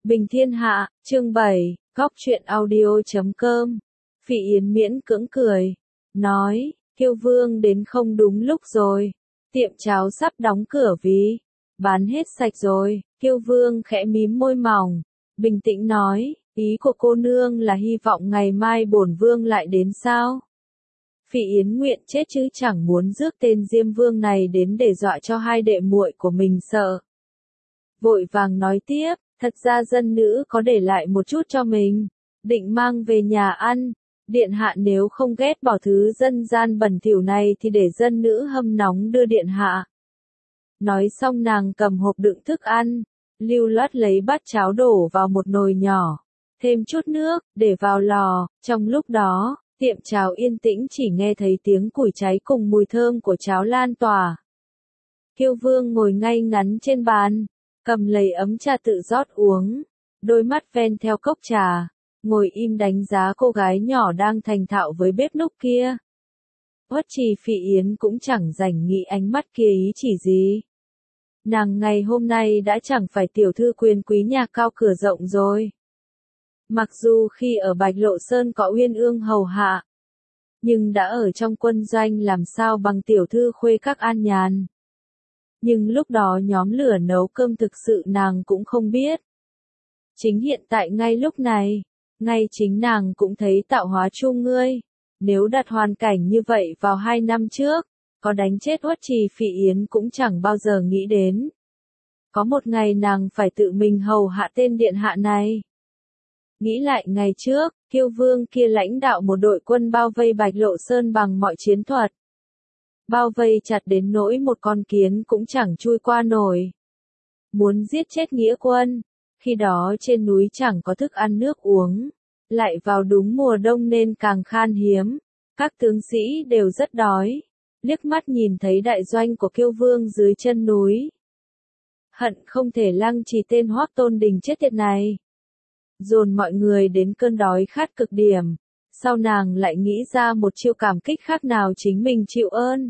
Bình Thiên Hạ, chương 7, Góc Chuyện Audio.com. Phỉ Yến miễn cưỡng cười, nói, Kiêu Vương đến không đúng lúc rồi, tiệm cháo sắp đóng cửa vì bán hết sạch rồi. Kiêu Vương khẽ mím môi mỏng, bình tĩnh nói, ý của cô nương là hy vọng ngày mai bổn vương lại đến sao? Phỉ Yến nguyện chết chứ chẳng muốn rước tên Diêm Vương này đến để dọa cho hai đệ muội của mình sợ. Vội vàng nói tiếp, thật ra dân nữ có để lại một chút cho mình, định mang về nhà ăn. Điện hạ nếu không ghét bỏ thứ dân gian bẩn thỉu này thì để dân nữ hâm nóng đưa điện hạ. Nói xong nàng cầm hộp đựng thức ăn, lưu loát lấy bát cháo đổ vào một nồi nhỏ, thêm chút nước, để vào lò. Trong lúc đó, tiệm cháo yên tĩnh chỉ nghe thấy tiếng củi cháy cùng mùi thơm của cháo lan tỏa. Kiêu Vương ngồi ngay ngắn trên bàn, cầm lấy ấm trà tự rót uống, đôi mắt ven theo cốc trà, ngồi im đánh giá cô gái nhỏ đang thành thạo với bếp núc kia. Uất Trì Phỉ Yến cũng chẳng rảnh nghĩ ánh mắt kia ý chỉ gì. Nàng ngày hôm nay đã chẳng phải tiểu thư quyền quý nhà cao cửa rộng rồi. Mặc dù khi ở Bạch Lộ Sơn có Uyên Ương hầu hạ, nhưng đã ở trong quân doanh làm sao bằng tiểu thư khuê các an nhàn. Nhưng lúc đó nhóm lửa nấu cơm thực sự nàng cũng không biết. Chính hiện tại ngay lúc này, ngay chính nàng cũng thấy tạo hóa chung ngươi. Nếu đặt hoàn cảnh như vậy vào 2 năm trước, có đánh chết Uất Trì Phỉ Yến cũng chẳng bao giờ nghĩ đến. Có một ngày nàng phải tự mình hầu hạ tên điện hạ này. Nghĩ lại ngày trước, Kiêu Vương kia lãnh đạo một đội quân bao vây Bạch Lộ Sơn bằng mọi chiến thuật. Bao vây chặt đến nỗi một con kiến cũng chẳng chui qua nổi. Muốn giết chết nghĩa quân, khi đó trên núi chẳng có thức ăn nước uống, lại vào đúng mùa đông nên càng khan hiếm, các tướng sĩ đều rất đói, liếc mắt nhìn thấy đại doanh của Kiêu Vương dưới chân núi. Hận không thể lăng trì tên Hoắc Tôn Đình chết tiệt này. Dồn mọi người đến cơn đói khát cực điểm. Sau nàng lại nghĩ ra một chiêu cảm kích khác nào chính mình chịu ơn.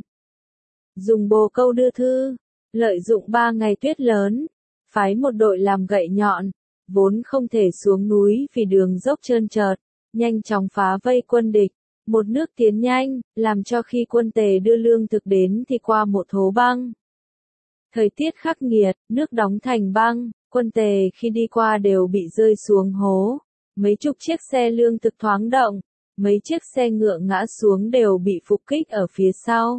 Dùng bồ câu đưa thư, lợi dụng 3 ngày tuyết lớn, phái một đội làm gậy nhọn, vốn không thể xuống núi vì đường dốc trơn trượt, nhanh chóng phá vây quân địch, một nước tiến nhanh, làm cho khi quân Tề đưa lương thực đến thì qua một hố băng. Thời tiết khắc nghiệt, nước đóng thành băng, quân Tề khi đi qua đều bị rơi xuống hố, mấy chục chiếc xe lương thực thoáng động, mấy chiếc xe ngựa ngã xuống đều bị phục kích ở phía sau.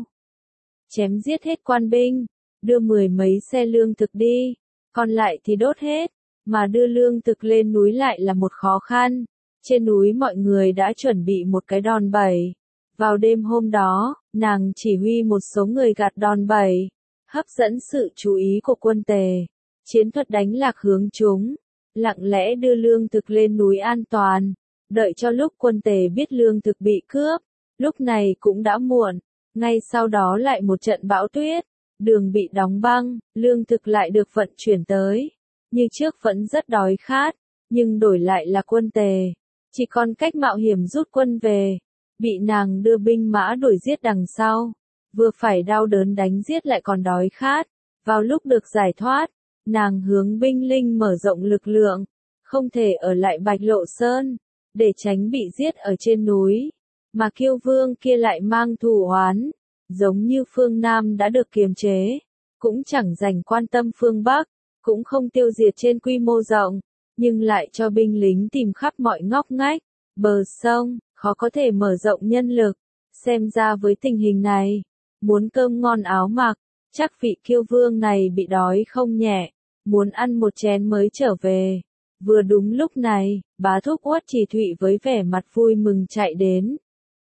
Chém giết hết quan binh, đưa 10 mấy xe lương thực đi, còn lại thì đốt hết, mà đưa lương thực lên núi lại là một khó khăn. Trên núi mọi người đã chuẩn bị một cái đòn bẩy. Vào đêm hôm đó, nàng chỉ huy một số người gạt đòn bẩy, hấp dẫn sự chú ý của quân Tề. Chiến thuật đánh lạc hướng chúng, lặng lẽ đưa lương thực lên núi an toàn, đợi cho lúc quân Tề biết lương thực bị cướp, lúc này cũng đã muộn. Ngay sau đó lại một trận bão tuyết, đường bị đóng băng, lương thực lại được vận chuyển tới. Như trước vẫn rất đói khát, nhưng đổi lại là quân Tề, chỉ còn cách mạo hiểm rút quân về, bị nàng đưa binh mã đuổi giết đằng sau, vừa phải đau đớn đánh giết lại còn đói khát. Vào lúc được giải thoát, nàng hướng binh linh mở rộng lực lượng, không thể ở lại Bạch Lộ Sơn, để tránh bị giết ở trên núi. Mà Kiêu Vương kia lại mang thù oán, giống như phương Nam đã được kiềm chế, cũng chẳng dành quan tâm phương Bắc, cũng không tiêu diệt trên quy mô rộng, nhưng lại cho binh lính tìm khắp mọi ngóc ngách, bờ sông, khó có thể mở rộng nhân lực. Xem ra với tình hình này, muốn cơm ngon áo mặc, chắc vị Kiêu Vương này bị đói không nhẹ, muốn ăn một chén mới trở về. Vừa đúng lúc này, bá thúc Uất Trì Thụy với vẻ mặt vui mừng chạy đến.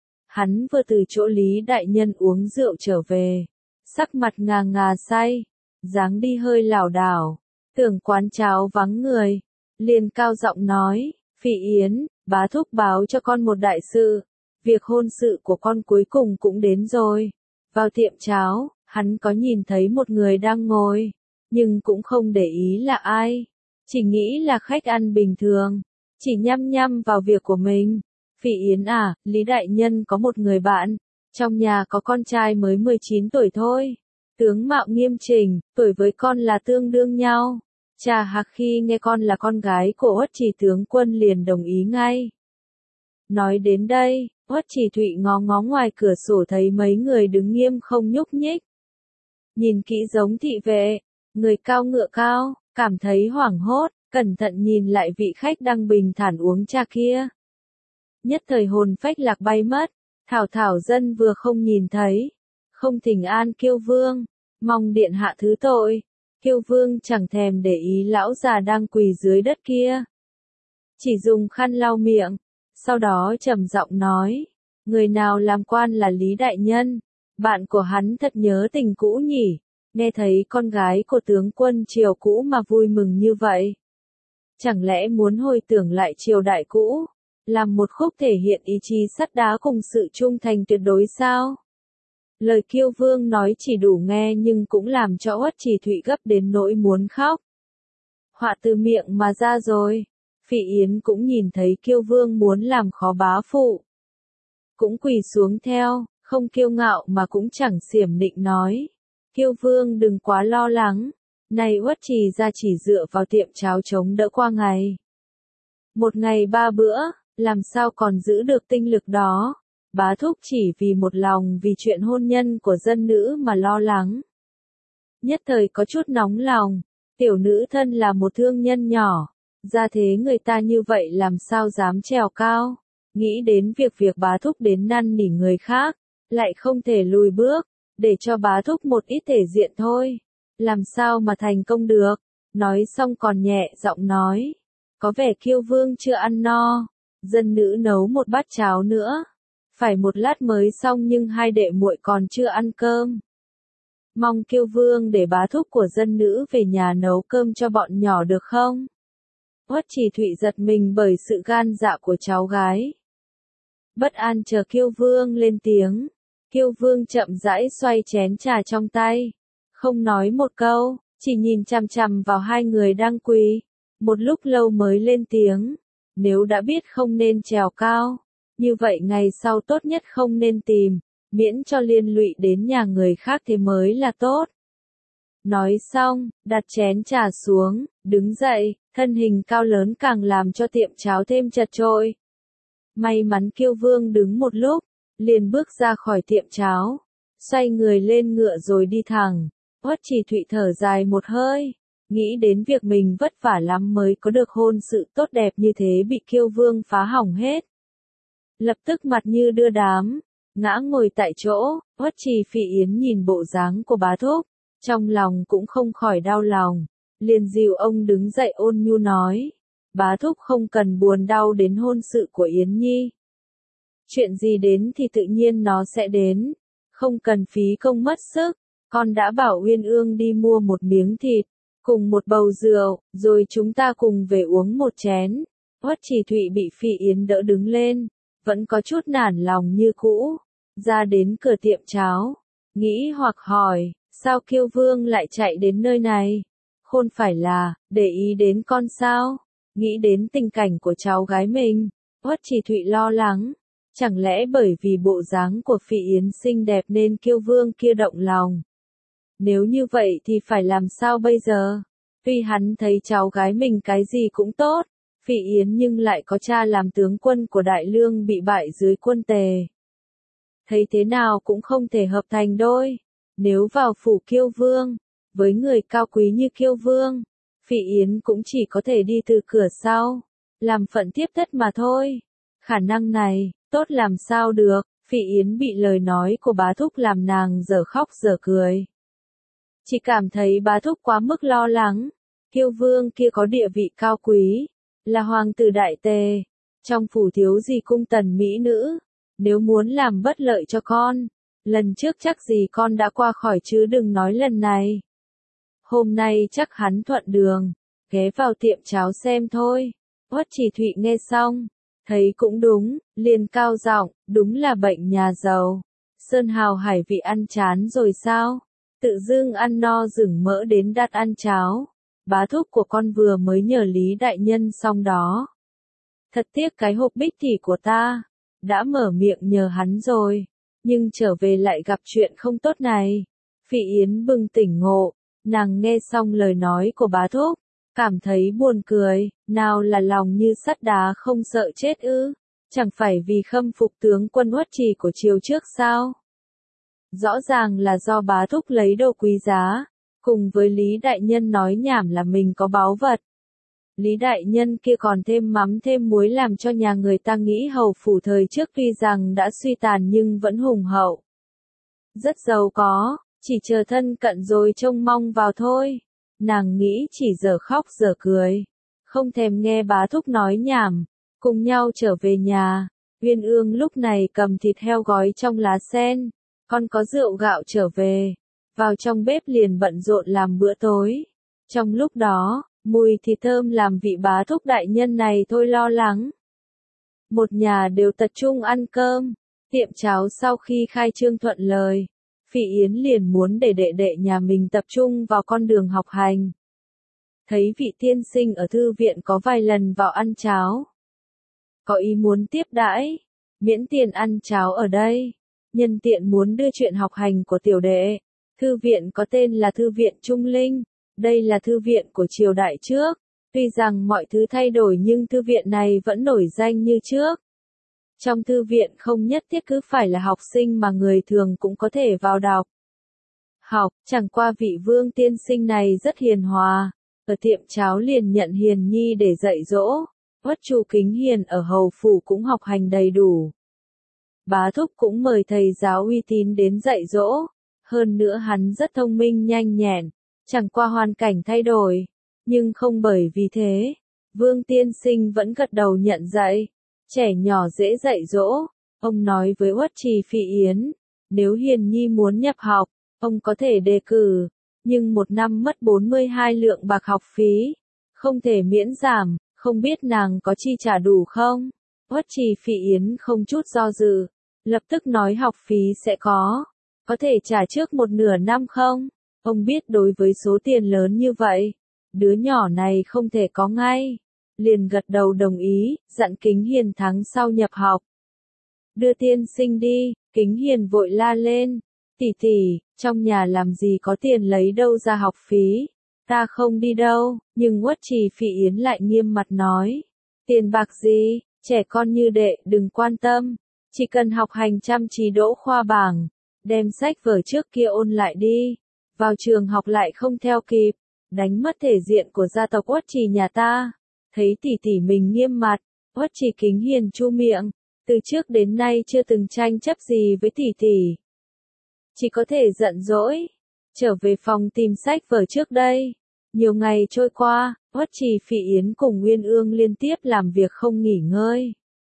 Hắn vừa từ chỗ Lý đại nhân uống rượu trở về, sắc mặt ngà ngà say, dáng đi hơi lảo đảo, tưởng quán cháo vắng người, liền cao giọng nói, Phỉ Yến, bá thúc báo cho con một đại sự, việc hôn sự của con cuối cùng cũng đến rồi. Vào tiệm cháo, hắn có nhìn thấy một người đang ngồi, nhưng cũng không để ý là ai, chỉ nghĩ là khách ăn bình thường, chỉ nhăm nhăm vào việc của mình. Phỉ Yến à, Lý đại nhân có một người bạn, trong nhà có con trai mới 19 tuổi thôi, tướng mạo nghiêm chỉnh, tuổi với con là tương đương nhau, Cha Hạc khi nghe con là con gái của Uất Trì tướng quân liền đồng ý ngay. Nói đến đây, Uất Trì Thụy ngó ngó ngoài cửa sổ thấy mấy người đứng nghiêm không nhúc nhích. Nhìn kỹ giống thị vệ, người cao ngựa cao, cảm thấy hoảng hốt, cẩn thận nhìn lại vị khách đang bình thản uống trà kia. Nhất thời hồn phách lạc bay mất, thảo dân vừa không nhìn thấy, không thỉnh an Kiêu Vương, mong điện hạ thứ tội. Kiêu Vương chẳng thèm để ý lão già đang quỳ dưới đất kia. Chỉ dùng khăn lau miệng, sau đó trầm giọng nói, người nào làm quan là Lý Đại Nhân, bạn của hắn thật nhớ tình cũ nhỉ, nghe thấy con gái của tướng quân triều cũ mà vui mừng như vậy. Chẳng lẽ muốn hồi tưởng lại triều đại cũ, làm một khúc thể hiện ý chí sắt đá cùng sự trung thành tuyệt đối sao? Lời Kiêu Vương nói chỉ đủ nghe nhưng cũng làm cho Uất Trì Thụy gấp đến nỗi muốn khóc. Họa từ miệng mà ra rồi. Phỉ Yến cũng nhìn thấy Kiêu Vương muốn làm khó bá phụ. Cũng quỳ xuống theo, không kiêu ngạo mà cũng chẳng xiểm nịnh nói. Kiêu Vương đừng quá lo lắng. Này Uất Trì ra chỉ dựa vào tiệm cháo chống đỡ qua ngày. Một ngày 3 bữa, làm sao còn giữ được tinh lực đó. Bá thúc chỉ vì một lòng vì chuyện hôn nhân của dân nữ mà lo lắng. Nhất thời có chút nóng lòng, tiểu nữ thân là một thương nhân nhỏ, ra thế người ta như vậy làm sao dám trèo cao, nghĩ đến việc bá thúc đến năn nỉ người khác, lại không thể lùi bước, để cho bá thúc một ít thể diện thôi, làm sao mà thành công được, nói xong còn nhẹ giọng nói, có vẻ Kiêu Vương chưa ăn no, dân nữ nấu một bát cháo nữa. Phải một lát mới xong nhưng hai đệ muội còn chưa ăn cơm. Mong Kiêu Vương để bá thúc của dân nữ về nhà nấu cơm cho bọn nhỏ được không? Uất Trì Thụy giật mình bởi sự gan dạ của cháu gái. Bất an chờ Kiêu Vương lên tiếng. Kiêu Vương chậm rãi xoay chén trà trong tay. Không nói một câu, chỉ nhìn chằm chằm vào hai người đang quỳ. Một lúc lâu mới lên tiếng. Nếu đã biết không nên trèo cao. Như vậy ngày sau tốt nhất không nên tìm, miễn cho liên lụy đến nhà người khác thế mới là tốt. Nói xong, đặt chén trà xuống, đứng dậy, thân hình cao lớn càng làm cho tiệm cháo thêm chật chội. May mắn Kiêu Vương đứng một lúc, liền bước ra khỏi tiệm cháo, xoay người lên ngựa rồi đi thẳng. Uất Trì Thụy thở dài một hơi, nghĩ đến việc mình vất vả lắm mới có được hôn sự tốt đẹp như thế bị Kiêu Vương phá hỏng hết. Lập tức mặt như đưa đám, ngã ngồi tại chỗ, Uất Trì Phỉ Yến nhìn bộ dáng của bá thúc, trong lòng cũng không khỏi đau lòng, liền dìu ông đứng dậy ôn nhu nói, bá thúc không cần buồn đau đến hôn sự của Yến Nhi. Chuyện gì đến thì tự nhiên nó sẽ đến, không cần phí công mất sức, con đã bảo Uyên Ương đi mua một miếng thịt, cùng một bầu rượu, rồi chúng ta cùng về uống một chén. Uất Trì Thụy bị Phỉ Yến đỡ đứng lên. Vẫn có chút nản lòng như cũ, ra đến cửa tiệm cháo, nghĩ hoặc hỏi, sao Kiêu Vương lại chạy đến nơi này? Không phải là, để ý đến con sao? Nghĩ đến tình cảnh của cháu gái mình, Uất Trì Thụy lo lắng, chẳng lẽ bởi vì bộ dáng của Phỉ Yến xinh đẹp nên Kiêu Vương kia động lòng? Nếu như vậy thì phải làm sao bây giờ? Tuy hắn thấy cháu gái mình cái gì cũng tốt, Phỉ Yến nhưng lại có cha làm tướng quân của Đại Lương bị bại dưới quân Tề. Thấy thế nào cũng không thể hợp thành đôi. Nếu vào phủ Kiêu Vương, với người cao quý như Kiêu Vương, Phỉ Yến cũng chỉ có thể đi từ cửa sau, làm phận tiếp thất mà thôi. Khả năng này, tốt làm sao được, Phỉ Yến bị lời nói của bá thúc làm nàng dở khóc dở cười. Chỉ cảm thấy bá thúc quá mức lo lắng, Kiêu Vương kia có địa vị cao quý. Là hoàng tử Đại Tề, trong phủ thiếu gì cung tần mỹ nữ, nếu muốn làm bất lợi cho con, lần trước chắc gì con đã qua khỏi chứ đừng nói lần này. Hôm nay chắc hắn thuận đường, ghé vào tiệm cháo xem thôi. Uất Trì Thụy nghe xong, thấy cũng đúng, liền cao giọng, đúng là bệnh nhà giàu. Sơn hào hải vị ăn chán rồi sao? Tự dưng ăn no rừng mỡ đến đặt ăn cháo. Bá thúc của con vừa mới nhờ Lý Đại Nhân xong đó. Thật tiếc cái hộp bích thỉ của ta, đã mở miệng nhờ hắn rồi, nhưng trở về lại gặp chuyện không tốt này. Phỉ Yến bừng tỉnh ngộ, nàng nghe xong lời nói của bá thúc, Cảm thấy buồn cười, nào là lòng như sắt đá không sợ chết ư? Chẳng phải vì khâm phục tướng quân Uất Trì của triều trước sao? Rõ ràng là do bá thúc lấy đồ quý giá, cùng với Lý Đại Nhân nói nhảm là mình có báu vật. Lý Đại Nhân kia còn thêm mắm thêm muối làm cho nhà người ta nghĩ hầu phủ thời trước tuy rằng đã suy tàn nhưng vẫn hùng hậu. Rất giàu có, chỉ chờ thân cận rồi trông mong vào thôi. Nàng nghĩ chỉ giờ khóc giờ cười, không thèm nghe bá thúc nói nhảm, cùng nhau trở về nhà. Uyên Ương lúc này cầm thịt heo gói trong lá sen, còn có rượu gạo trở về, vào trong bếp liền bận rộn làm bữa tối. Trong lúc đó, mùi thịt thơm làm vị bá thúc đại nhân này thôi lo lắng. Một nhà đều tập trung ăn cơm, tiệm cháo sau khi khai trương thuận lời, Phỉ Yến liền muốn để đệ đệ nhà mình tập trung vào con đường học hành. Thấy vị tiên sinh ở thư viện có vài lần vào ăn cháo, có ý muốn tiếp đãi, miễn tiền ăn cháo ở đây, nhân tiện muốn đưa chuyện học hành của tiểu đệ. Thư viện có tên là Thư viện Trung Linh, đây là thư viện của triều đại trước, tuy rằng mọi thứ thay đổi nhưng thư viện này vẫn nổi danh như trước. Trong thư viện không nhất thiết cứ phải là học sinh mà người thường cũng có thể vào đọc. Học, chẳng qua vị Vương tiên sinh này rất hiền hòa, ở tiệm cháo liền nhận Hiền Nhi để dạy dỗ, Uất Chu Kính Hiền ở hầu phủ cũng học hành đầy đủ. Bá thúc cũng mời thầy giáo uy tín đến dạy dỗ, hơn nữa hắn rất thông minh nhanh nhẹn, chẳng qua hoàn cảnh thay đổi, nhưng không bởi vì thế, Vương tiên sinh vẫn gật đầu nhận dạy. Trẻ nhỏ dễ dạy dỗ, ông nói với Uất Trì Phỉ Yến, nếu Hiền Nhi muốn nhập học, ông có thể đề cử, nhưng một năm mất 42 lượng bạc học phí, không thể miễn giảm, không biết nàng có chi trả đủ không? Uất Trì Phỉ Yến không chút do dự, lập tức nói học phí sẽ có thể trả trước một nửa năm không? Ông biết đối với số tiền lớn như vậy, đứa nhỏ này không thể có ngay. Liền gật đầu đồng ý, dặn Kính Hiền tháng sau nhập học. Đưa tiên sinh đi, Kính Hiền vội la lên, tỷ tỷ, trong nhà làm gì có tiền lấy đâu ra học phí, ta không đi đâu, nhưng Uất Trì Phỉ Yến lại nghiêm mặt nói, tiền bạc gì, trẻ con như đệ đừng quan tâm, chỉ cần học hành chăm chỉ đỗ khoa bảng, đem sách vở trước kia ôn lại đi, vào trường học lại không theo kịp, đánh mất thể diện của gia tộc Uất Trì nhà ta. Thấy tỷ tỷ mình nghiêm mặt, Uất Trì Kính Hiền chu miệng, từ trước đến nay chưa từng tranh chấp gì với tỷ tỷ. Chỉ có thể giận dỗi, trở về phòng tìm sách vở trước đây. Nhiều ngày trôi qua, Uất Trì Phỉ Yến cùng Uyên Ương liên tiếp làm việc không nghỉ ngơi.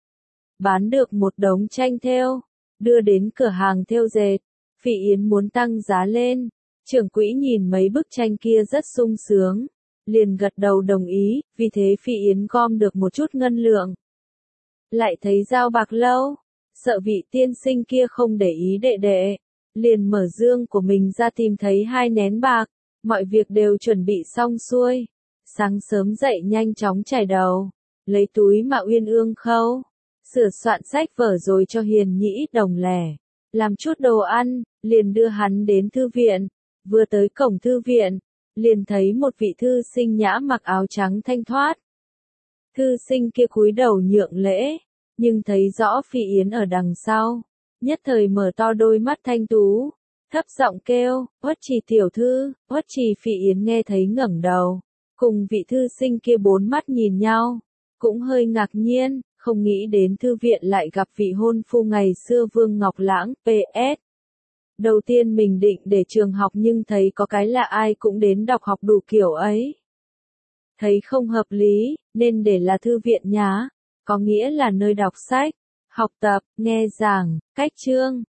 Bán được một đống tranh thêu, đưa đến cửa hàng thêu dệt, Phỉ Yến muốn tăng giá lên. Trưởng quỹ nhìn mấy bức tranh kia rất sung sướng, liền gật đầu đồng ý, vì thế Phỉ Yến gom được một chút ngân lượng. Lại thấy dao bạc lâu, sợ vị tiên sinh kia không để ý đệ đệ, liền mở dương của mình ra tìm thấy 2 nén bạc, mọi việc đều chuẩn bị xong xuôi. Sáng sớm dậy nhanh chóng chải đầu, lấy túi mà Uyên Ương khâu, sửa soạn sách vở rồi cho Hiền Nhĩ ít đồng lẻ, làm chút đồ ăn, liền đưa hắn đến thư viện. Vừa tới cổng thư viện, liền thấy một vị thư sinh nhã mặc áo trắng thanh thoát. Thư sinh kia cúi đầu nhượng lễ, nhưng thấy rõ Phỉ Yến ở đằng sau, nhất thời mở to đôi mắt thanh tú, thấp giọng kêu, Uất Trì tiểu thư. Uất Trì Phỉ Yến nghe thấy ngẩng đầu, cùng vị thư sinh kia bốn mắt nhìn nhau, cũng hơi ngạc nhiên, không nghĩ đến thư viện lại gặp vị hôn phu ngày xưa Vương Ngọc Lãng, PS. Đầu tiên mình định để trường học nhưng thấy có cái là ai cũng đến đọc học đủ kiểu ấy. Thấy không hợp lý, nên để là thư viện nhá, có nghĩa là nơi đọc sách, học tập, nghe giảng, cách chương.